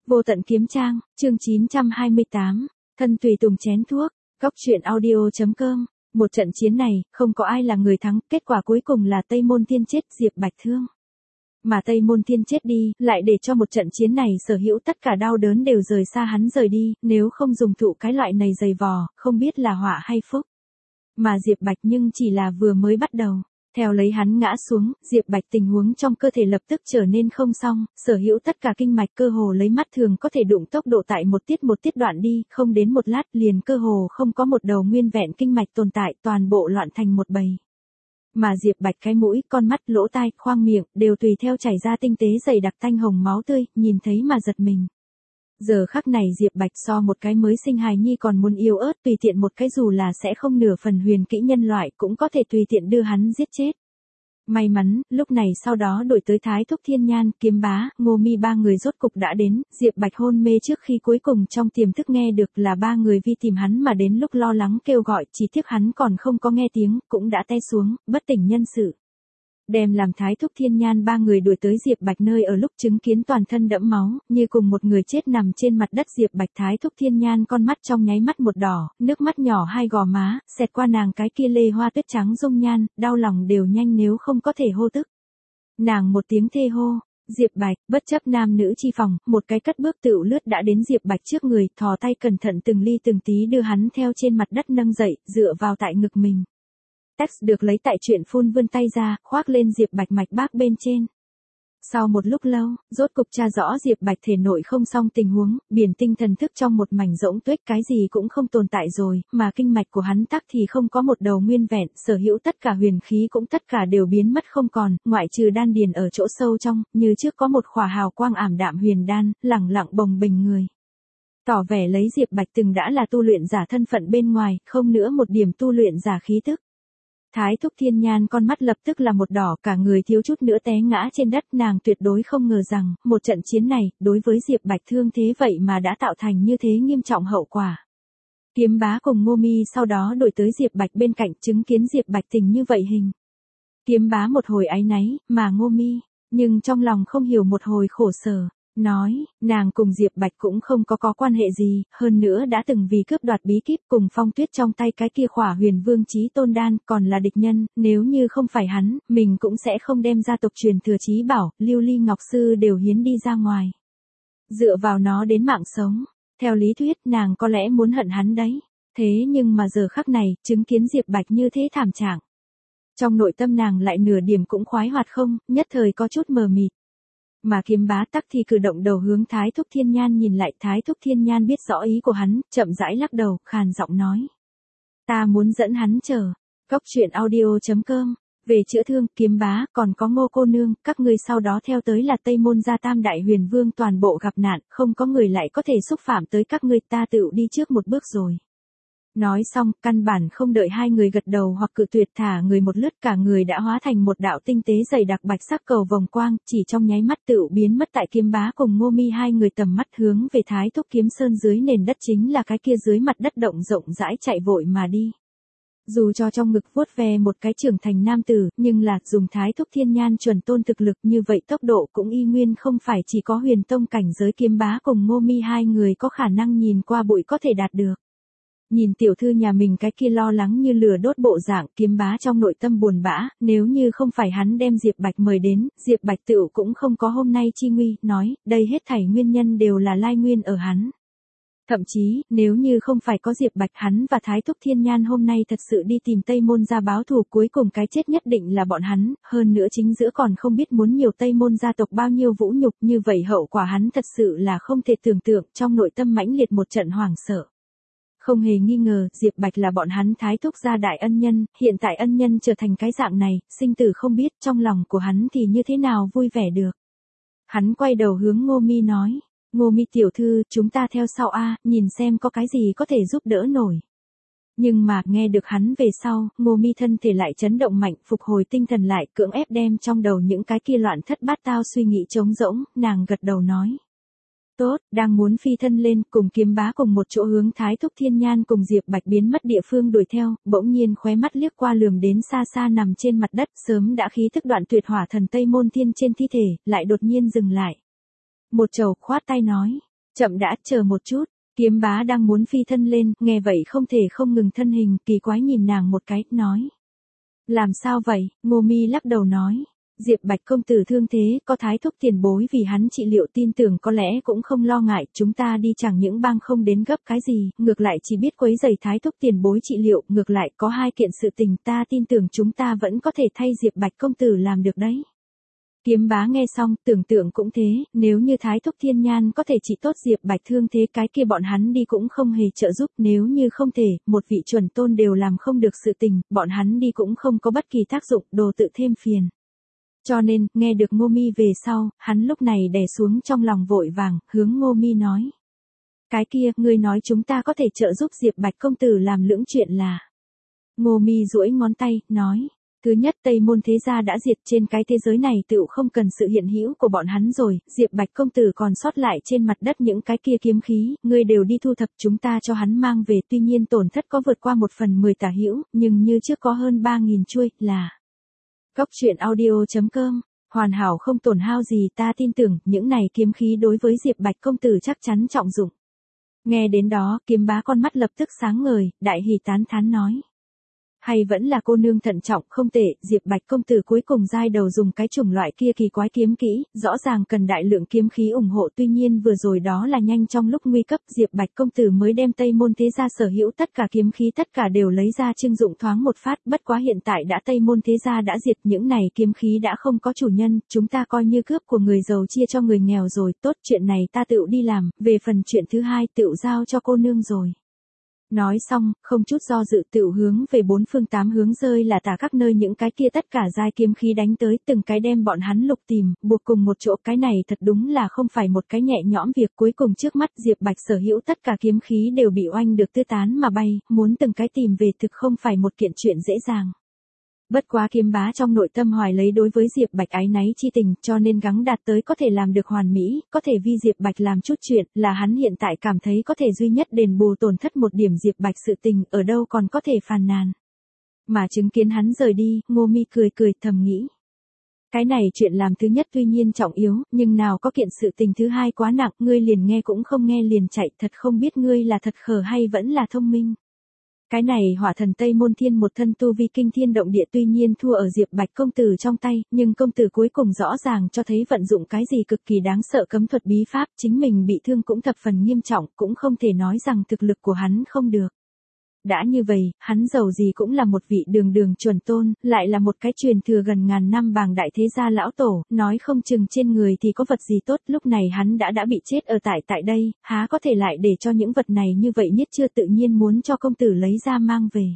Vô tận kiếm trang, chương 928, thân tùy tùng chén thuốc, góc truyện audio.com. Một trận chiến này, không có ai là người thắng, kết quả cuối cùng là Tây Môn Thiên chết, Diệp Bạch thương. Mà Tây Môn Thiên chết đi, lại để cho một trận chiến này sở hữu tất cả đau đớn đều rời xa hắn rời đi, nếu không dùng thụ cái loại này dày vò, không biết là họa hay phúc. Mà Diệp Bạch nhưng chỉ là vừa mới bắt đầu. Theo lấy hắn ngã xuống, Diệp Bạch tình huống trong cơ thể lập tức trở nên không xong, sở hữu tất cả kinh mạch cơ hồ lấy mắt thường có thể đụng tốc độ tại một tiết đoạn đi, không đến một lát liền cơ hồ không có một đầu nguyên vẹn kinh mạch tồn tại, toàn bộ loạn thành một bầy. Mà Diệp Bạch cái mũi, con mắt, lỗ tai, khoang miệng, đều tùy theo chảy ra tinh tế dày đặc tanh hồng máu tươi, nhìn thấy mà giật mình. Giờ khắc này Diệp Bạch so một cái mới sinh hài nhi còn muốn yếu ớt, tùy tiện một cái dù là sẽ không nửa phần huyền kỹ nhân loại cũng có thể tùy tiện đưa hắn giết chết. May mắn, lúc này sau đó đổi tới Thái Thúc Thiên Nhan, Kiếm Bá, Ngô Mi ba người rốt cục đã đến, Diệp Bạch hôn mê trước khi cuối cùng trong tiềm thức nghe được là ba người vi tìm hắn mà đến lúc lo lắng kêu gọi, chỉ tiếc hắn còn không có nghe tiếng, cũng đã té xuống, bất tỉnh nhân sự. Đem làm Thái Thúc Thiên Nhan ba người đuổi tới Diệp Bạch nơi ở lúc chứng kiến toàn thân đẫm máu, như cùng một người chết nằm trên mặt đất. Diệp Bạch Thái Thúc Thiên Nhan con mắt trong nháy mắt một đỏ, nước mắt nhỏ hai gò má, xẹt qua nàng cái kia lê hoa tuyết trắng dung nhan, đau lòng đều nhanh nếu không có thể hô tức. Nàng một tiếng thê hô, Diệp Bạch, bất chấp nam nữ chi phòng, một cái cất bước tựu lướt đã đến Diệp Bạch trước người, thò tay cẩn thận từng ly từng tí đưa hắn theo trên mặt đất nâng dậy, dựa vào tại ngực mình. Tex được lấy tại chuyện phun vươn tay ra, khoác lên Diệp Bạch mạch bác bên trên. Sau một lúc lâu, rốt cục tra rõ Diệp Bạch thể nội không xong tình huống, biển tinh thần thức trong một mảnh rỗng tuếch cái gì cũng không tồn tại rồi, mà kinh mạch của hắn tắc thì không có một đầu nguyên vẹn, sở hữu tất cả huyền khí cũng tất cả đều biến mất không còn, ngoại trừ đan điền ở chỗ sâu trong, như trước có một khỏa hào quang ảm đạm huyền đan, lẳng lặng bồng bềnh người. Tỏ vẻ lấy Diệp Bạch từng đã là tu luyện giả thân phận bên ngoài, không nữa một điểm tu luyện giả khí tức. Thái Thúc Thiên Nhan con mắt lập tức là một đỏ, cả người thiếu chút nữa té ngã trên đất, nàng tuyệt đối không ngờ rằng, một trận chiến này, đối với Diệp Bạch thương thế vậy mà đã tạo thành như thế nghiêm trọng hậu quả. Kiếm Bá cùng Ngô Mi sau đó đổi tới Diệp Bạch bên cạnh chứng kiến Diệp Bạch tình như vậy hình. Kiếm Bá một hồi áy náy, mà Ngô Mi, nhưng trong lòng không hiểu một hồi khổ sở. Nói, nàng cùng Diệp Bạch cũng không có quan hệ gì, hơn nữa đã từng vì cướp đoạt bí kíp cùng Phong Tuyết trong tay cái kia khỏa huyền vương chí tôn đan, còn là địch nhân, nếu như không phải hắn, mình cũng sẽ không đem gia tộc truyền thừa chí bảo, Lưu Ly Ngọc Sư đều hiến đi ra ngoài. Dựa vào nó đến mạng sống, theo lý thuyết nàng có lẽ muốn hận hắn đấy, thế nhưng mà giờ khắc này, chứng kiến Diệp Bạch như thế thảm trạng. Trong nội tâm nàng lại nửa điểm cũng khoái hoạt không, nhất thời có chút mờ mịt. Mà Kiếm Bá tắc thì cử động đầu hướng Thái Thúc Thiên Nhan nhìn lại, Thái Thúc Thiên Nhan biết rõ ý của hắn, chậm rãi lắc đầu, khàn giọng nói. Ta muốn dẫn hắn chờ. Góc truyện audio.com. Về chữa thương, Kiếm Bá, còn có Ngô cô nương, các ngươi sau đó theo tới là Tây Môn gia Tam Đại Huyền Vương toàn bộ gặp nạn, không có người lại có thể xúc phạm tới các ngươi, ta tự đi trước một bước rồi. Nói xong, căn bản không đợi hai người gật đầu hoặc cự tuyệt, thả người một lướt, cả người đã hóa thành một đạo tinh tế dày đặc bạch sắc cầu vòng quang, chỉ trong nháy mắt tựu biến mất tại Kiếm Bá cùng Ngô Mi hai người tầm mắt hướng về Thái Thúc Kiếm Sơn dưới nền đất, chính là cái kia dưới mặt đất động rộng rãi chạy vội mà đi. Dù cho trong ngực vuốt ve một cái trưởng thành nam tử, nhưng là dùng Thái Thúc Thiên Nhan chuẩn tôn thực lực như vậy, tốc độ cũng y nguyên không phải chỉ có huyền tông cảnh giới Kiếm Bá cùng Ngô Mi hai người có khả năng nhìn qua bụi có thể đạt được. Nhìn tiểu thư nhà mình cái kia lo lắng như lửa đốt bộ dạng, Kiếm Bá trong nội tâm buồn bã, nếu như không phải hắn đem Diệp Bạch mời đến, Diệp Bạch tựu cũng không có hôm nay chi nguy, nói, đây hết thảy nguyên nhân đều là lai nguyên ở hắn. Thậm chí, nếu như không phải có Diệp Bạch, hắn và Thái Thúc Thiên Nhan hôm nay thật sự đi tìm Tây Môn gia báo thù, cuối cùng cái chết nhất định là bọn hắn, hơn nữa chính giữa còn không biết muốn nhiều Tây Môn gia tộc bao nhiêu vũ nhục, như vậy hậu quả hắn thật sự là không thể tưởng tượng, trong nội tâm mãnh liệt một trận hoảng sợ. Không hề nghi ngờ, Diệp Bạch là bọn hắn Thái Thúc gia đại ân nhân, hiện tại ân nhân trở thành cái dạng này, sinh tử không biết, trong lòng của hắn thì như thế nào vui vẻ được. Hắn quay đầu hướng Ngô Mi nói, Ngô Mi tiểu thư, chúng ta theo sau a, nhìn xem có cái gì có thể giúp đỡ nổi. Nhưng mà, nghe được hắn về sau, Ngô Mi thân thể lại chấn động mạnh, phục hồi tinh thần lại, cưỡng ép đem trong đầu những cái kia loạn thất bát tao suy nghĩ trống rỗng, nàng gật đầu nói. Tốt, đang muốn phi thân lên, cùng Kiếm Bá cùng một chỗ hướng Thái Thúc Thiên Nhan cùng Diệp Bạch biến mất địa phương đuổi theo, bỗng nhiên khóe mắt liếc qua lườm đến xa xa nằm trên mặt đất, sớm đã khí thức đoạn tuyệt hỏa thần Tây Môn Thiên trên thi thể, lại đột nhiên dừng lại. Một trầu khoát tay nói, Chậm đã, chờ một chút. Kiếm bá đang muốn phi thân lên, nghe vậy không thể không ngừng thân hình, kỳ quái nhìn nàng một cái, nói. Làm sao vậy? Ngô Mi lắc đầu nói. Diệp Bạch công tử thương thế, có Thái thúc tiền bối vì hắn trị liệu, tin tưởng có lẽ cũng không lo ngại, chúng ta đi chẳng những bang không đến gấp cái gì, ngược lại chỉ biết quấy rầy Thái thúc tiền bối trị liệu, ngược lại có hai kiện sự tình ta tin tưởng chúng ta vẫn có thể thay Diệp Bạch công tử làm được đấy. Kiếm bá nghe xong, tưởng tượng cũng thế, nếu như Thái thúc thiên nhan có thể trị tốt Diệp Bạch thương thế, cái kia bọn hắn đi cũng không hề trợ giúp, nếu như không thể, một vị chuẩn tôn đều làm không được sự tình, bọn hắn đi cũng không có bất kỳ tác dụng, đồ tự thêm phiền. Cho nên, nghe được Ngô Mi về sau, hắn lúc này đè xuống trong lòng vội vàng, hướng Ngô Mi nói. Cái kia, ngươi nói chúng ta có thể trợ giúp Diệp Bạch công tử làm lưỡng chuyện là. Ngô Mi duỗi ngón tay, nói. Thứ nhất, Tây môn thế gia đã diệt, trên cái thế giới này tựu không cần sự hiện hữu của bọn hắn rồi, Diệp Bạch công tử còn sót lại trên mặt đất những cái kia kiếm khí, ngươi đều đi thu thập, chúng ta cho hắn mang về, tuy nhiên tổn thất có vượt qua 1/10 tả hữu, nhưng như trước có hơn 3.000 chuôi, là. Góc truyện audio.com, hoàn hảo không tổn hao gì, ta tin tưởng, những này kiếm khí đối với Diệp Bạch công tử chắc chắn trọng dụng. Nghe đến đó, kiếm bá con mắt lập tức sáng ngời, đại hỉ tán thán nói. Hay vẫn là cô nương thận trọng, không tệ, Diệp Bạch công tử cuối cùng giai đầu dùng cái chủng loại kia kỳ quái kiếm kỹ, rõ ràng cần đại lượng kiếm khí ủng hộ, tuy nhiên vừa rồi đó là nhanh trong lúc nguy cấp, Diệp Bạch công tử mới đem Tây môn thế gia sở hữu tất cả kiếm khí tất cả đều lấy ra trưng dụng thoáng một phát, bất quá hiện tại đã Tây môn thế gia đã diệt, những này kiếm khí đã không có chủ nhân, chúng ta coi như cướp của người giàu chia cho người nghèo rồi, tốt, chuyện này ta tựu đi làm, về phần chuyện thứ hai tựu giao cho cô nương rồi. Nói xong, không chút do dự tựu hướng về bốn phương tám hướng rơi là tả các nơi những cái kia tất cả giai kiếm khí đánh tới, từng cái đem bọn hắn lục tìm, buộc cùng một chỗ, cái này thật đúng là không phải một cái nhẹ nhõm việc, cuối cùng trước mắt Diệp Bạch sở hữu tất cả kiếm khí đều bị oanh được tứ tán mà bay, muốn từng cái tìm về thực không phải một kiện chuyện dễ dàng. Bất quá kiếm bá trong nội tâm hoài lấy đối với Diệp Bạch áy náy chi tình, cho nên gắng đạt tới có thể làm được hoàn mỹ, có thể vì Diệp Bạch làm chút chuyện, là hắn hiện tại cảm thấy có thể duy nhất đền bù tổn thất một điểm Diệp Bạch sự tình, ở đâu còn có thể phàn nàn. Mà chứng kiến hắn rời đi, Ngô Mi cười cười thầm nghĩ. Cái này chuyện làm thứ nhất tuy nhiên trọng yếu, nhưng nào có kiện sự tình thứ hai quá nặng, ngươi liền nghe cũng không nghe liền chạy, thật không biết ngươi là thật khờ hay vẫn là thông minh. Cái này hỏa thần Tây Môn Thiên một thân tu vi kinh thiên động địa tuy nhiên thua ở Diệp Bạch công tử trong tay, nhưng công tử cuối cùng rõ ràng cho thấy vận dụng cái gì cực kỳ đáng sợ cấm thuật bí pháp, chính mình bị thương cũng thập phần nghiêm trọng, cũng không thể nói rằng thực lực của hắn không được. Đã như vậy, hắn giàu gì cũng là một vị đường đường chuẩn tôn, lại là một cái truyền thừa gần ngàn năm bàng đại thế gia lão tổ, nói không chừng trên người thì có vật gì tốt, lúc này hắn đã bị chết ở tại đây, há có thể lại để cho những vật này như vậy nhất chưa tự nhiên muốn cho công tử lấy ra mang về.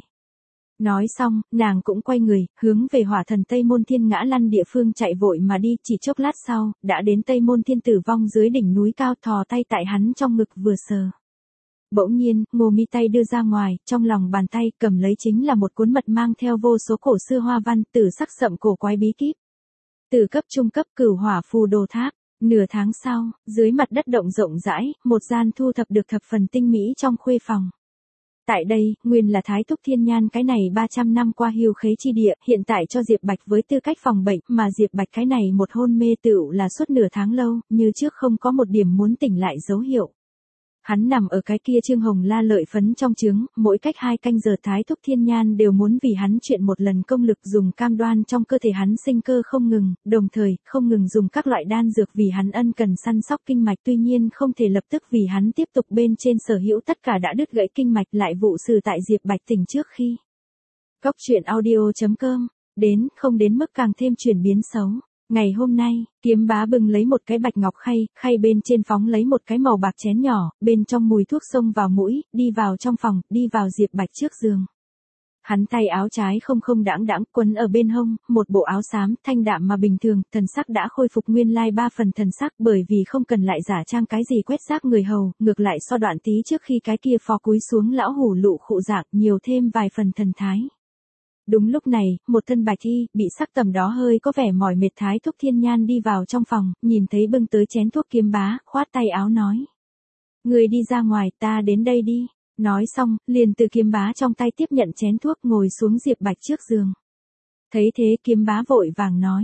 Nói xong, nàng cũng quay người, hướng về hỏa thần Tây Môn Thiên ngã lăn địa phương chạy vội mà đi, chỉ chốc lát sau, đã đến Tây Môn Thiên tử vong dưới đỉnh núi cao, thò tay tại hắn trong ngực vừa sờ. Bỗng nhiên, Ngô Mi tay đưa ra ngoài, trong lòng bàn tay cầm lấy chính là một cuốn mật mang theo vô số cổ xưa hoa văn, tử sắc sậm cổ quái bí kíp. Từ cấp trung cấp cửu hỏa phù đồ tháp. Nửa tháng sau, dưới mặt đất động rộng rãi, một gian thu thập được thập phần tinh mỹ trong khuê phòng. Tại đây, nguyên là Thái thúc thiên nhan cái này 300 năm qua hiu khế chi địa, hiện tại cho Diệp Bạch với tư cách phòng bệnh, mà Diệp Bạch cái này một hôn mê tựu là suốt nửa tháng lâu, như trước không có một điểm muốn tỉnh lại dấu hiệu. Hắn nằm ở cái kia trương hồng la lợi phấn trong trướng, mỗi cách 2 canh giờ Thái thúc thiên nhan đều muốn vì hắn chuyện một lần công lực dùng cam đoan trong cơ thể hắn sinh cơ không ngừng, đồng thời, không ngừng dùng các loại đan dược vì hắn ân cần săn sóc kinh mạch, tuy nhiên không thể lập tức vì hắn tiếp tục bên trên sở hữu tất cả đã đứt gãy kinh mạch lại vụ xử tại Diệp Bạch tỉnh trước khi. Góc truyện audio.com, không đến mức càng thêm chuyển biến xấu. Ngày hôm nay, kiếm bá bưng lấy một cái bạch ngọc khay bên trên phóng lấy một cái màu bạc chén nhỏ, bên trong mùi thuốc xông vào mũi, đi vào trong phòng, đi vào Diệp Bạch trước giường. Hắn tay áo trái không đãng quấn ở bên hông, một bộ áo xám, thanh đạm mà bình thường, thần sắc đã khôi phục nguyên lai 3 phần thần sắc, bởi vì không cần lại giả trang cái gì quét rác người hầu, ngược lại so đoạn tí trước khi cái kia phò cúi xuống lão hủ lụ khụ dạng, nhiều thêm vài phần thần thái. Đúng lúc này, một thân bạch y, bị sắc tầm đó hơi có vẻ mỏi mệt Thái thúc thiên nhan đi vào trong phòng, nhìn thấy bưng tới chén thuốc kiếm bá, khoát tay áo nói. Người đi ra ngoài, ta đến đây đi. Nói xong, liền từ kiếm bá trong tay tiếp nhận chén thuốc ngồi xuống Diệp Bạch trước giường. Thấy thế kiếm bá vội vàng nói.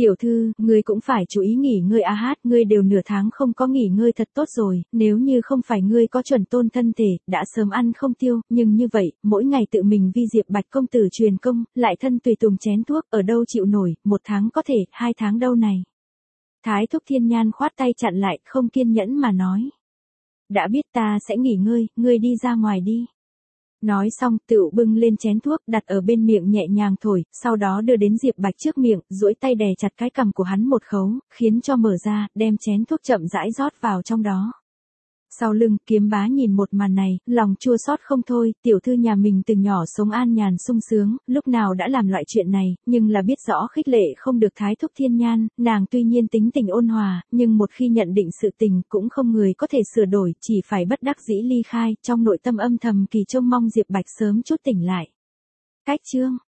Tiểu thư, ngươi cũng phải chú ý nghỉ ngơi a hát, ngươi đều nửa tháng không có nghỉ ngơi thật tốt rồi, nếu như không phải ngươi có chuẩn tôn thân thể, đã sớm ăn không tiêu, nhưng như vậy, mỗi ngày tự mình vi Diệp Bạch công tử truyền công, lại thân tùy tùng chén thuốc, ở đâu chịu nổi, 1 tháng có thể, 2 tháng đâu này. Thái thúc Thiên Nhan khoát tay chặn lại, không kiên nhẫn mà nói. Đã biết ta sẽ nghỉ ngơi, ngươi đi ra ngoài đi. Nói xong, tựu bưng lên chén thuốc, đặt ở bên miệng nhẹ nhàng thổi, sau đó đưa đến Diệp Bạch trước miệng, duỗi tay đè chặt cái cằm của hắn một khấu, khiến cho mở ra, đem chén thuốc chậm rãi rót vào trong đó. Sau lưng, Kiếm Bá nhìn một màn này, lòng chua xót không thôi, tiểu thư nhà mình từ nhỏ sống an nhàn sung sướng, lúc nào đã làm loại chuyện này, nhưng là biết rõ khích lệ không được Thái thúc Thiên Nhan, nàng tuy nhiên tính tình ôn hòa, nhưng một khi nhận định sự tình cũng không người có thể sửa đổi, chỉ phải bất đắc dĩ ly khai, trong nội tâm âm thầm kỳ trông mong Diệp Bạch sớm chút tỉnh lại. Cách chương